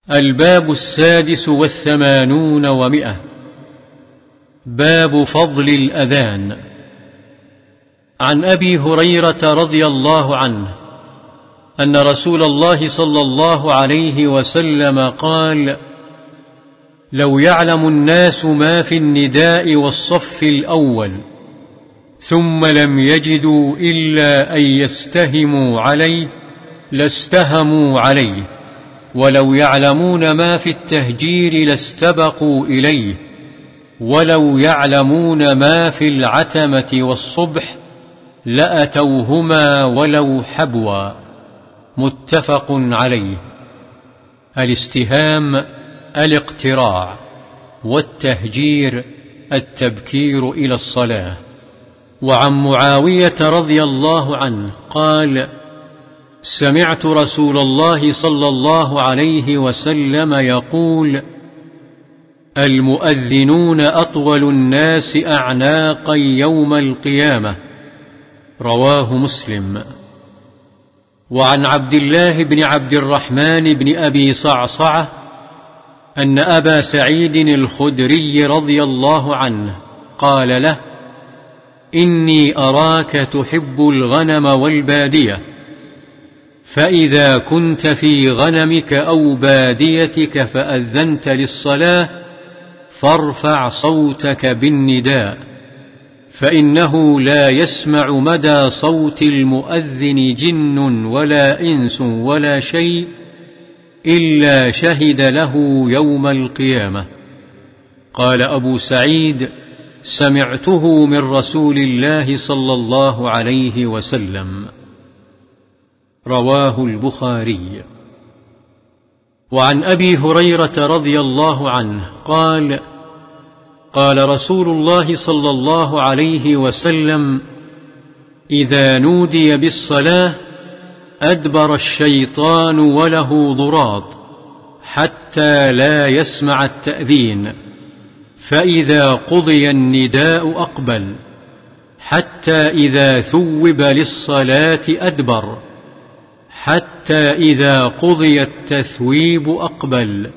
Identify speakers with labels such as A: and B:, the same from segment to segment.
A: الباب 86 باب فضل الأذان. عن أبي هريرة رضي الله عنه أن رسول الله صلى الله عليه وسلم قال: لو يعلم الناس ما في النداء والصف الأول ثم لم يجدوا إلا أن يستهموا عليه لاستهموا عليه، ولو يعلمون ما في التهجير لاستبقوا إليه، ولو يعلمون ما في العتمة والصبح لأتوهما ولو حبوا. متفق عليه. الاستهام الاقتراع، والتهجير التبكير إلى الصلاة. وعن معاوية رضي الله عنه قال: سمعت رسول الله صلى الله عليه وسلم يقول: المؤذنون أطول الناس أعناقا يوم القيامة. رواه مسلم. وعن عبد الله بن عبد الرحمن بن أبي صعصعة أن أبا سعيد الخدري رضي الله عنه قال له: إني أراك تحب الغنم والبادية، فإذا كنت في غنمك أو باديتك فأذنت للصلاة فارفع صوتك بالنداء، فإنه لا يسمع مدى صوت المؤذن جن ولا إنس ولا شيء إلا شهد له يوم القيامة. قال أبو سعيد: سمعته من رسول الله صلى الله عليه وسلم. رواه البخاري. وعن أبي هريرة رضي الله عنه قال: قال رسول الله صلى الله عليه وسلم: إذا نودي بالصلاة أدبر الشيطان وله ضراط حتى لا يسمع التأذين، فإذا قضي النداء أقبل، حتى إذا ثوب للصلاة أدبر، حتى إذا قضي التثويب أقبل،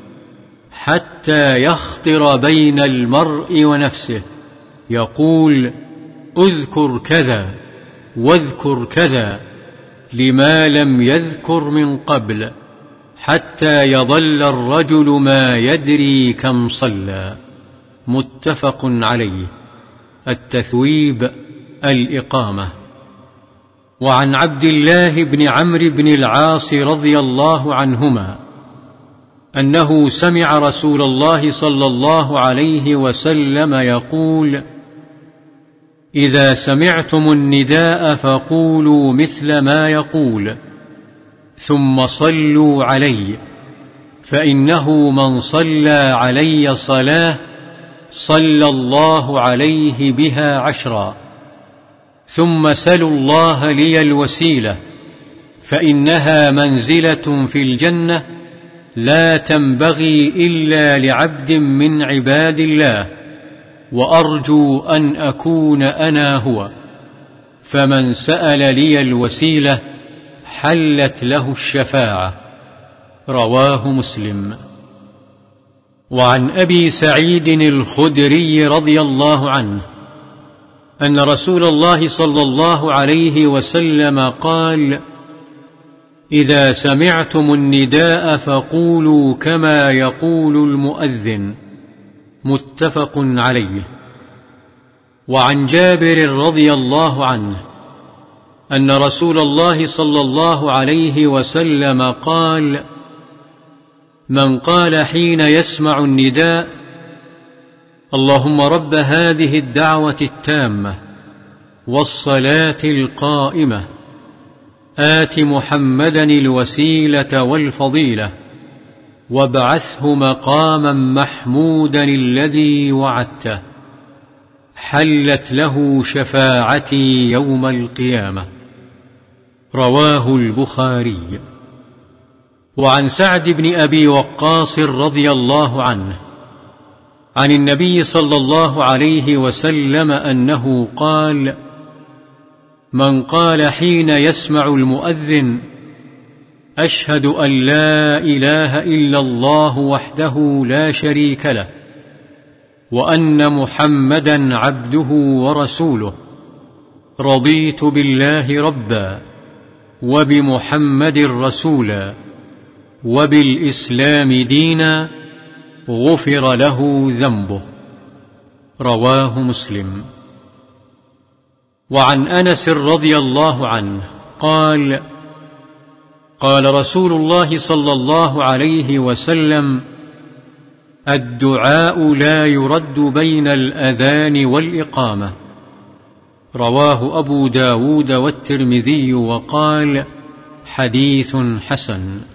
A: حتى يخطر بين المرء ونفسه يقول: اذكر كذا واذكر كذا، لما لم يذكر من قبل، حتى يظل الرجل ما يدري كم صلى. متفق عليه. التثويب الإقامة. وعن عبد الله بن عمرو بن العاص رضي الله عنهما أنه سمع رسول الله صلى الله عليه وسلم يقول: إذا سمعتم النداء فقولوا مثل ما يقول، ثم صلوا علي، فإنه من صلى علي صلاة صلى الله عليه بها 10. ثم سلوا الله لي الوسيلة، فإنها منزلة في الجنة لا تنبغي إلا لعبد من عباد الله، وأرجو أن أكون أنا هو. فمن سأل لي الوسيلة حلت له الشفاعة. رواه مسلم. وعن أبي سعيد الخدري رضي الله عنه أن رسول الله صلى الله عليه وسلم قال: إذا سمعتم النداء فقولوا كما يقول المؤذن. متفق عليه. وعن جابر رضي الله عنه أن رسول الله صلى الله عليه وسلم قال: من قال حين يسمع النداء: اللهم رب هذه الدعوة التامة والصلاة القائمة، آت محمدا الوسيلة والفضيلة، وابعثه مقاما محمودا الذي وعدته، حلت له شفاعتي يوم القيامة. رواه البخاري. وعن سعد بن أبي وقاص رضي الله عنه عن النبي صلى الله عليه وسلم أنه قال: من قال حين يسمع المؤذن: أشهد أن لا إله إلا الله وحده لا شريك له وأن محمدًا عبده ورسوله. رضيت بالله ربًا وبمحمد رسولا وبالإسلام دينا، غفر له ذنبه. رواه مسلم. وعن أنس رضي الله عنه قال: قال رسول الله صلى الله عليه وسلم: الدعاء لا يرد بين الأذان والإقامة. رواه أبو داود والترمذي وقال: حديث حسن.